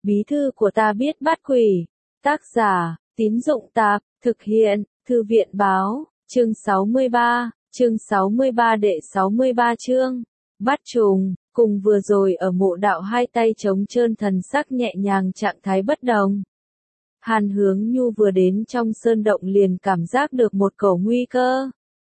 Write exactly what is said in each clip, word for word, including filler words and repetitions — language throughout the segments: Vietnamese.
Bí thư của ta biết bắt quỷ. Tác giả, Tín Dụng Tạp, thực hiện, Thư viện Báo, chương sáu mươi ba, chương sáu mươi ba đệ sáu mươi ba chương, bắt trùng, cùng vừa rồi ở mộ đạo hai tay trống trơn thần sắc nhẹ nhàng trạng thái bất đồng. Hàn Hướng Nhu vừa đến trong sơn động liền cảm giác được một cổ nguy cơ.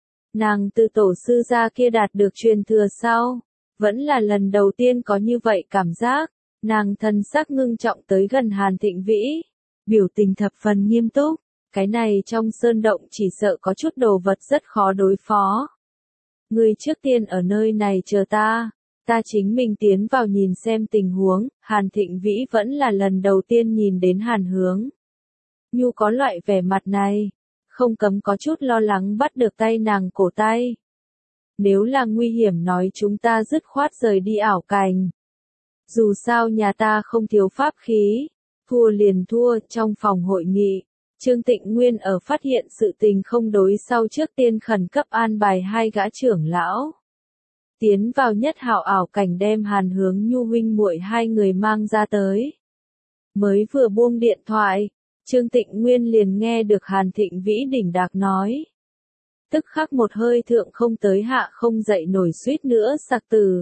Nàng từ tổ sư gia kia đạt được truyền thừa sau, vẫn là lần đầu tiên có như vậy cảm giác, nàng thần sắc ngưng trọng tới gần Hàn Thịnh Vĩ, biểu tình thập phần nghiêm túc, cái này trong sơn động chỉ sợ có chút đồ vật rất khó đối phó. Ngươi trước tiên ở nơi này chờ ta, ta chính mình tiến vào nhìn xem tình huống, Hàn Thịnh Vĩ vẫn là lần đầu tiên nhìn đến Hàn Hướng Nhu có loại vẻ mặt này, không cấm có chút lo lắng bắt được tay nàng cổ tay. Nếu là nguy hiểm nói chúng ta dứt khoát rời đi ảo cảnh. Dù sao nhà ta không thiếu pháp khí, thua liền thua. Trong phòng hội nghị, Trương Tịnh Nguyên ở phát hiện sự tình không đối sau trước tiên khẩn cấp an bài hai gã trưởng lão. Tiến vào nhất hạo ảo cảnh đem Hàn Hướng Nhu huynh muội hai người mang ra tới. Mới vừa buông điện thoại, Trương Tịnh Nguyên liền nghe được Hàn Thịnh Vĩ đỉnh đạc nói. Tức khắc một hơi thượng không tới hạ không dậy nổi suýt nữa sặc từ.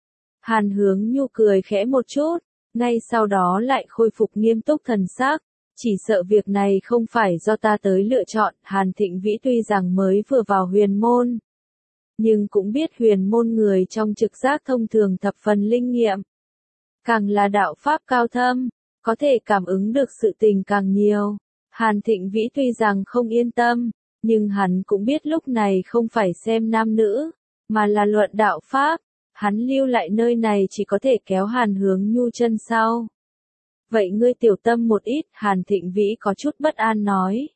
Hàn Hướng Nhu cười khẽ một chút, ngay sau đó lại khôi phục nghiêm túc thần sắc. Chỉ sợ việc này không phải do ta tới lựa chọn. Hàn Thịnh Vĩ tuy rằng mới vừa vào huyền môn, nhưng cũng biết huyền môn người trong trực giác thông thường thập phần linh nghiệm. Càng là đạo pháp cao thâm, có thể cảm ứng được sự tình càng nhiều. Hàn Thịnh Vĩ tuy rằng không yên tâm, nhưng hắn cũng biết lúc này không phải xem nam nữ, mà là luận đạo pháp. Hắn lưu lại nơi này chỉ có thể kéo Hàn Hướng Nhu chân sau. Vậy ngươi tiểu tâm một ít, Hàn Thịnh Vĩ có chút bất an nói.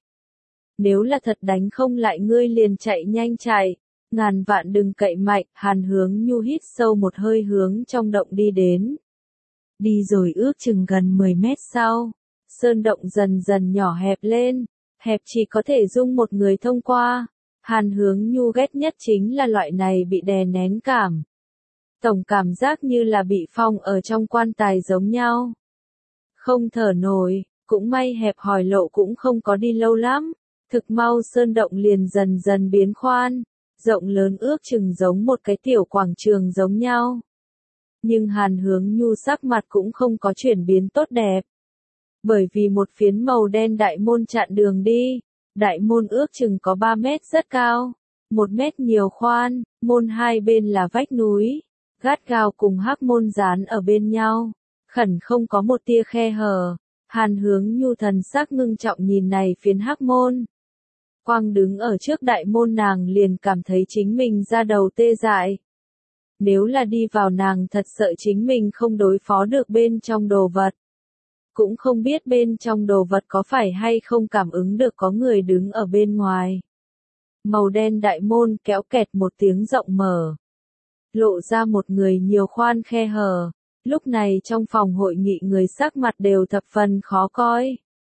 Nếu là thật đánh không lại ngươi liền chạy nhanh chạy, ngàn vạn đừng cậy mạnh. Hàn Hướng Nhu hít sâu một hơi hướng trong động đi đến. Đi rồi ước chừng gần mười mét sau, sơn động dần dần nhỏ hẹp lên, hẹp chỉ có thể dung một người thông qua. Hàn Hướng Nhu ghét nhất chính là loại này bị đè nén cảm. Tổng cảm giác như là bị phong ở trong quan tài giống nhau. Không thở nổi, cũng may hẹp hòi lộ cũng không có đi lâu lắm. Thực mau sơn động liền dần dần biến khoan, rộng lớn ước chừng giống một cái tiểu quảng trường giống nhau. Nhưng Hàn Hướng Nhu sắc mặt cũng không có chuyển biến tốt đẹp. Bởi vì một phiến màu đen đại môn chặn đường đi, đại môn ước chừng có ba mét rất cao, một mét nhiều khoan, môn hai bên là vách núi, gắt gao cùng hắc môn dán ở bên nhau, khẩn không có một tia khe hở. Hàn Hướng Nhu thần sắc ngưng trọng nhìn này phiến hắc môn. Quang đứng ở trước đại môn nàng liền cảm thấy chính mình da đầu tê dại. Nếu là đi vào nàng thật sợ chính mình không đối phó được bên trong đồ vật. Cũng không biết bên trong đồ vật có phải hay không cảm ứng được có người đứng ở bên ngoài. Màu đen đại môn kéo kẹt một tiếng rộng mở. Lộ ra một người nhiều khoan khe hở. Lúc này trong phòng hội nghị người sắc mặt đều thập phần khó coi.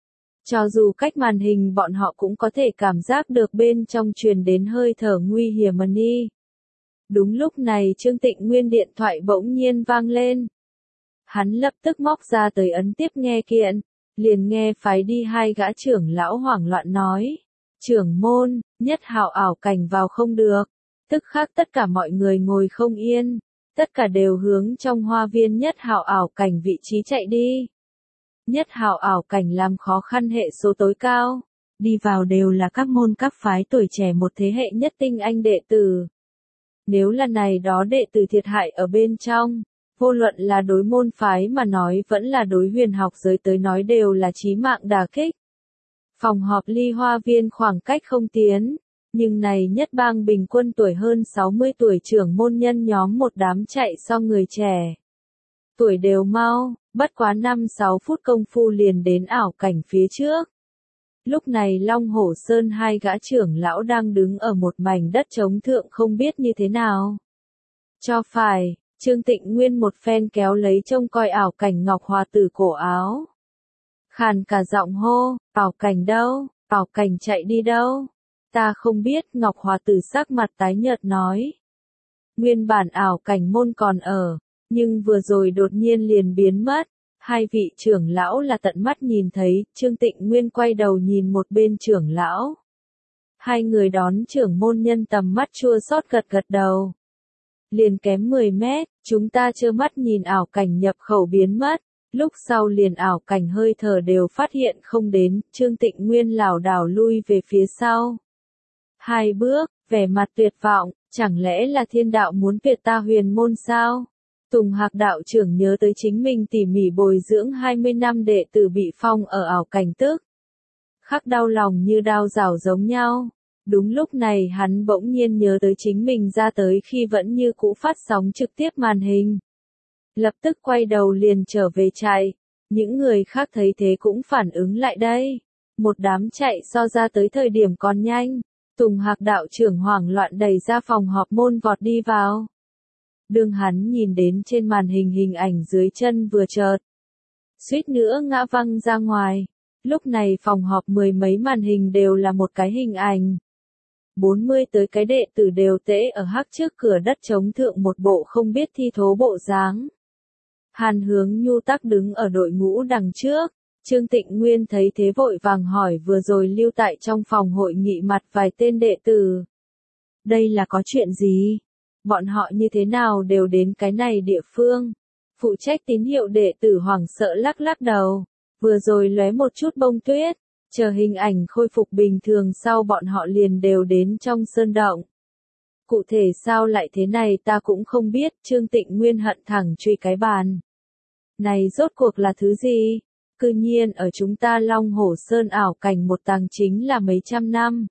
Cho dù cách màn hình bọn họ cũng có thể cảm giác được bên trong truyền đến hơi thở nguy hiểm mần đi. Đúng lúc này Trương Tịnh Nguyên điện thoại bỗng nhiên vang lên. Hắn lập tức móc ra tới ấn tiếp nghe kiện, liền nghe phái đi hai gã trưởng lão hoảng loạn nói. Trưởng môn, nhất hạo ảo cảnh vào không được. Tức khắc tất cả mọi người ngồi không yên, tất cả đều hướng trong hoa viên nhất hạo ảo cảnh vị trí chạy đi. Nhất hạo ảo cảnh làm khó khăn hệ số tối cao, đi vào đều là các môn các phái tuổi trẻ một thế hệ nhất tinh anh đệ tử. Nếu là này đó đệ tử thiệt hại ở bên trong, vô luận là đối môn phái mà nói vẫn là đối huyền học giới tới nói đều là chí mạng đả kích. Phòng họp ly hoa viên khoảng cách không tiến, nhưng này nhất bang bình quân tuổi hơn sáu mươi tuổi trưởng môn nhân nhóm một đám chạy so người trẻ. Tuổi đều mau, bất quá năm sáu phút công phu liền đến ảo cảnh phía trước. Lúc này Long Hổ Sơn hai gã trưởng lão đang đứng ở một mảnh đất trống thượng không biết như thế nào. Cho phải, Trương Tịnh Nguyên một phen kéo lấy trông coi ảo cảnh Ngọc Hòa Tử cổ áo. Khàn cả giọng hô, ảo cảnh đâu, ảo cảnh chạy đi đâu? Ta không biết. Ngọc Hòa Tử sắc mặt tái nhợt nói. Nguyên bản ảo cảnh môn còn ở, nhưng vừa rồi đột nhiên liền biến mất. Hai vị trưởng lão là tận mắt nhìn thấy, Trương Tịnh Nguyên quay đầu nhìn một bên trưởng lão. Hai người đón trưởng môn nhân tầm mắt chua xót gật gật đầu. Liền kém mười mét, chúng ta trơ mắt nhìn ảo cảnh nhập khẩu biến mất, lúc sau liền ảo cảnh hơi thở đều phát hiện không đến, Trương Tịnh Nguyên lảo đảo lui về phía sau. Hai bước, vẻ mặt tuyệt vọng, chẳng lẽ là thiên đạo muốn tuyệt ta huyền môn sao? Tùng Hạc đạo trưởng nhớ tới chính mình tỉ mỉ bồi dưỡng hai mươi năm đệ tử bị phong ở ảo cảnh tức. Khắc đau lòng như đao rảo giống nhau. Đúng lúc này hắn bỗng nhiên nhớ tới chính mình ra tới khi vẫn như cũ phát sóng trực tiếp màn hình. Lập tức quay đầu liền trở về chạy. Những người khác thấy thế cũng phản ứng lại đây. Một đám chạy so ra tới thời điểm còn nhanh. Tùng Hạc đạo trưởng hoảng loạn đẩy ra phòng họp môn vọt đi vào. Đương hắn nhìn đến trên màn hình hình ảnh dưới chân vừa chợt, suýt nữa ngã văng ra ngoài. Lúc này phòng họp mười mấy màn hình đều là một cái hình ảnh. bốn mươi tới cái đệ tử đều tễ ở hắc trước cửa đất chống thượng một bộ không biết thi thố bộ dáng. Hàn Hướng Nhu tắc đứng ở đội ngũ đằng trước. Trương Tịnh Nguyên thấy thế vội vàng hỏi vừa rồi lưu tại trong phòng hội nghị mặt vài tên đệ tử. Đây là có chuyện gì? Bọn họ như thế nào đều đến cái này địa phương? Phụ trách tín hiệu đệ tử hoảng sợ lắc lắc đầu. Vừa rồi lóe một chút bông tuyết. Chờ hình ảnh khôi phục bình thường sau bọn họ liền đều đến trong sơn động. Cụ thể sao lại thế này ta cũng không biết, Trương Tịnh Nguyên hận thẳng truy cái bàn. Này rốt cuộc là thứ gì? Cư nhiên ở chúng ta Long Hổ Sơn ảo cảnh một tàng chính là mấy trăm năm.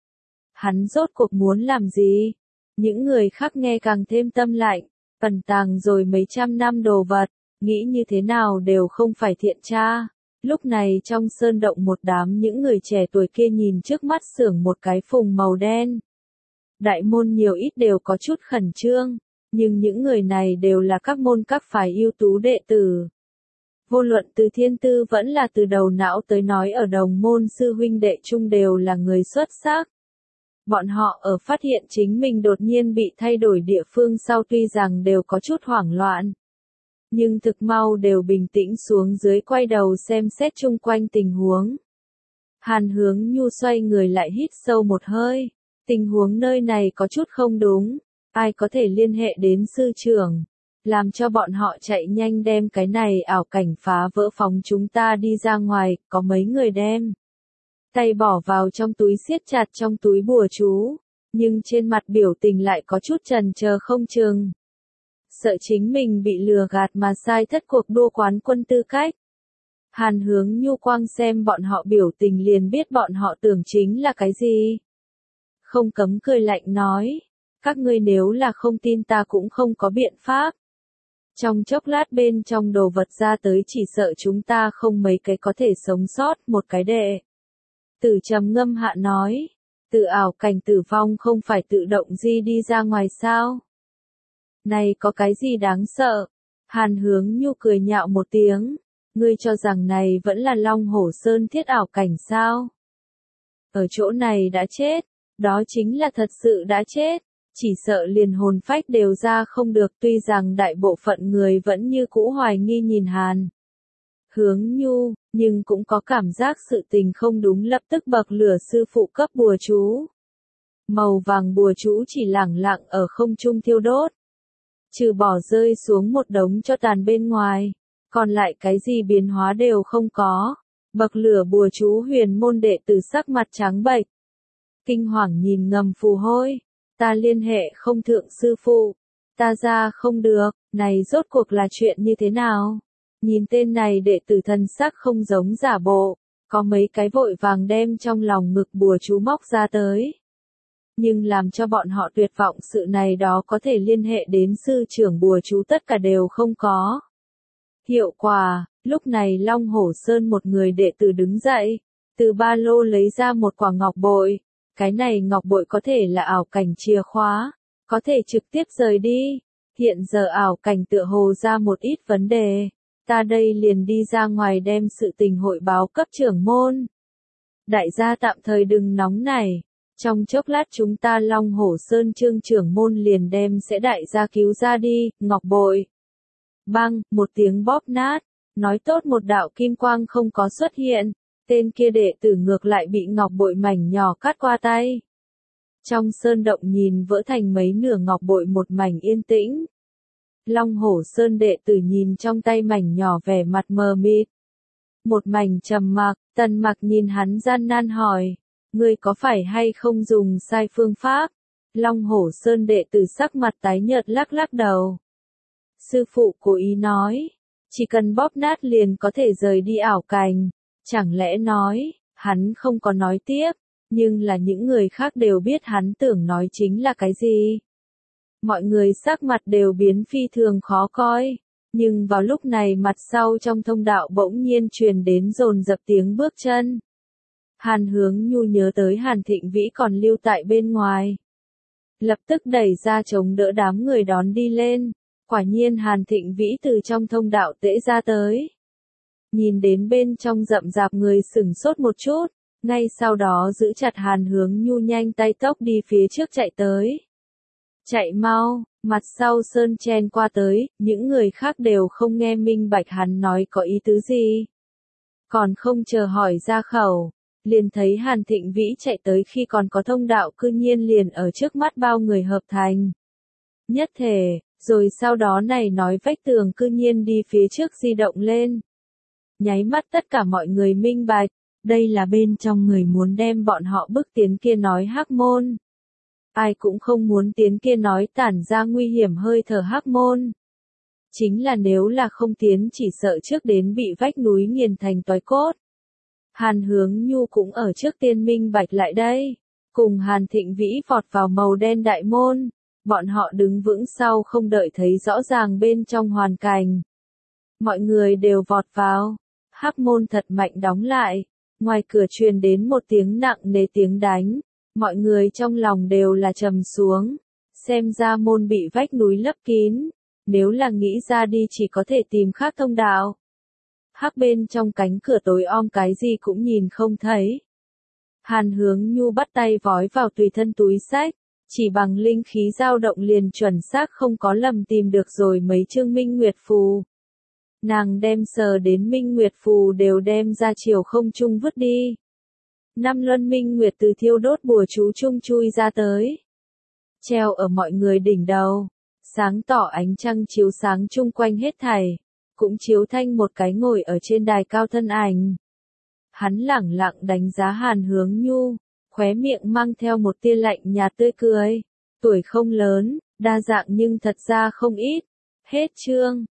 Hắn rốt cuộc muốn làm gì? Những người khác nghe càng thêm tâm lạnh, ẩn tàng rồi mấy trăm năm đồ vật, nghĩ như thế nào đều không phải thiện tra. Lúc này trong sơn động một đám những người trẻ tuổi kia nhìn trước mắt xưởng một cái phùng màu đen. Đại môn nhiều ít đều có chút khẩn trương, nhưng những người này đều là các môn các phái ưu tú đệ tử. Vô luận từ thiên tư vẫn là từ đầu não tới nói ở đồng môn sư huynh đệ chung đều là người xuất sắc. Bọn họ ở phát hiện chính mình đột nhiên bị thay đổi địa phương sau tuy rằng đều có chút hoảng loạn. Nhưng thực mau đều bình tĩnh xuống dưới quay đầu xem xét chung quanh tình huống. Hàn Hướng Nhu xoay người lại hít sâu một hơi. Tình huống nơi này có chút không đúng. Ai có thể liên hệ đến sư trưởng. Làm cho bọn họ chạy nhanh đem cái này ảo cảnh phá vỡ phóng chúng ta đi ra ngoài, có mấy người đem. Tay bỏ vào trong túi siết chặt trong túi bùa chú. Nhưng trên mặt biểu tình lại có chút chần chờ không chừng. Sợ chính mình bị lừa gạt mà sai thất cuộc đua quán quân tư cách. Hàn Hướng Nhu quang xem bọn họ biểu tình liền biết bọn họ tưởng chính là cái gì. Không cấm cười lạnh nói, các ngươi nếu là không tin ta cũng không có biện pháp. Trong chốc lát bên trong đồ vật ra tới chỉ sợ chúng ta không mấy cái có thể sống sót, một cái đệ. Tử trầm ngâm hạ nói, tự ảo cảnh tử vong không phải tự động di đi ra ngoài sao? Này có cái gì đáng sợ? Hàn Hướng Nhu cười nhạo một tiếng, ngươi cho rằng này vẫn là Long Hổ Sơn thiết ảo cảnh sao? Ở chỗ này đã chết, đó chính là thật sự đã chết, chỉ sợ liền hồn phách đều ra không được, tuy rằng đại bộ phận người vẫn như cũ hoài nghi nhìn Hàn Hướng Nhu, nhưng cũng có cảm giác sự tình không đúng lập tức bậc lửa sư phụ cấp bùa chú. Màu vàng bùa chú chỉ lẳng lặng ở không trung thiêu đốt. Trừ bỏ rơi xuống một đống cho tàn bên ngoài, còn lại cái gì biến hóa đều không có. Bậc lửa bùa chú huyền môn đệ tử sắc mặt trắng bệch. Kinh hoàng nhìn ngầm phù hôi, ta liên hệ không thượng sư phụ, ta ra không được, này rốt cuộc là chuyện như thế nào? Nhìn tên này đệ tử thần sắc không giống giả bộ, có mấy cái vội vàng đem trong lòng ngực bùa chú móc ra tới. Nhưng làm cho bọn họ tuyệt vọng sự này đó có thể liên hệ đến sư trưởng bùa chú tất cả đều không có. Hiệu quả, lúc này Long Hổ Sơn một người đệ tử đứng dậy, từ ba lô lấy ra một quả ngọc bội. Cái này ngọc bội có thể là ảo cảnh chìa khóa, có thể trực tiếp rời đi. Hiện giờ ảo cảnh tựa hồ ra một ít vấn đề. Ta đây liền đi ra ngoài đem sự tình hội báo cấp trưởng môn. Đại gia tạm thời đừng nóng này. Trong chốc lát chúng ta Long Hổ Sơn Trương trưởng môn liền đem sẽ đại gia cứu ra đi, ngọc bội. Băng, một tiếng bóp nát, Nói tốt một đạo kim quang không có xuất hiện, tên kia đệ tử ngược lại bị ngọc bội mảnh nhỏ cắt qua tay. Trong sơn động nhìn vỡ thành mấy nửa ngọc bội một mảnh yên tĩnh. Long Hổ Sơn đệ tử nhìn trong tay mảnh nhỏ vẻ mặt mờ mịt. Một mảnh trầm mặc, Tần Mặc nhìn hắn gian nan hỏi, ngươi có phải hay không dùng sai phương pháp? Long Hổ Sơn đệ tử sắc mặt tái nhợt lắc lắc đầu. Sư phụ cố ý nói, chỉ cần bóp nát liền có thể rời đi ảo cảnh. Chẳng lẽ nói, hắn không có nói tiếp, nhưng là những người khác đều biết hắn tưởng nói chính là cái gì. Mọi người sắc mặt đều biến phi thường khó coi, nhưng vào lúc này mặt sau trong thông đạo bỗng nhiên truyền đến dồn dập tiếng bước chân. Hàn Hướng Nhu nhớ tới Hàn Thịnh Vĩ còn lưu tại bên ngoài. Lập tức đẩy ra chống đỡ đám người đón đi lên, quả nhiên Hàn Thịnh Vĩ từ trong thông đạo tễ ra tới. Nhìn đến bên trong rậm rạp người sửng sốt một chút, ngay sau đó giữ chặt Hàn Hướng Nhu nhanh tay tốc đi phía trước chạy tới. Chạy mau, mặt sau Sơn chen qua tới, những người khác đều không nghe minh bạch hắn nói có ý tứ gì. Còn không chờ hỏi ra khẩu, liền thấy Hàn Thịnh Vĩ chạy tới khi còn có thông đạo cư nhiên liền ở trước mắt bao người hợp thành. Nhất thể, rồi sau đó này nói vách tường cư nhiên đi phía trước di động lên. Nháy mắt tất cả mọi người minh bạch, đây là bên trong người muốn đem bọn họ bức tiến kia nói hắc môn. Ai cũng không muốn tiến kia nói tản ra nguy hiểm hơi thở hắc môn. Chính là nếu là không tiến chỉ sợ trước đến bị vách núi nghiền thành toái cốt. Hàn Hướng Nhu cũng ở trước tiên minh bạch lại đây, cùng Hàn Thịnh Vĩ vọt vào màu đen đại môn, bọn họ đứng vững sau không đợi thấy rõ ràng bên trong hoàn cảnh. Mọi người đều vọt vào, hắc môn thật mạnh đóng lại, ngoài cửa truyền đến một tiếng nặng nề tiếng đánh, mọi người trong lòng đều là trầm xuống, xem ra môn bị vách núi lấp kín, nếu là nghĩ ra đi chỉ có thể tìm khác thông đạo. Hắc bên trong cánh cửa tối om cái gì cũng nhìn không thấy. Hàn Hướng Nhu bắt tay vói vào tùy thân túi xách, chỉ bằng linh khí dao động liền chuẩn xác không có lầm tìm được rồi mấy chương minh nguyệt phù. Nàng đem sờ đến minh nguyệt phù đều đem ra chiều không trung vứt đi. Năm luân minh nguyệt từ thiêu đốt bùa chú chung chui ra tới. Treo ở mọi người đỉnh đầu, sáng tỏ ánh trăng chiếu sáng chung quanh hết thảy, cũng chiếu thanh một cái ngồi ở trên đài cao thân ảnh. Hắn lẳng lặng đánh giá Hàn Hướng Nhu, khóe miệng mang theo một tia lạnh nhạt tươi cười. Tuổi không lớn, đa dạng nhưng thật ra không ít. Hết chương.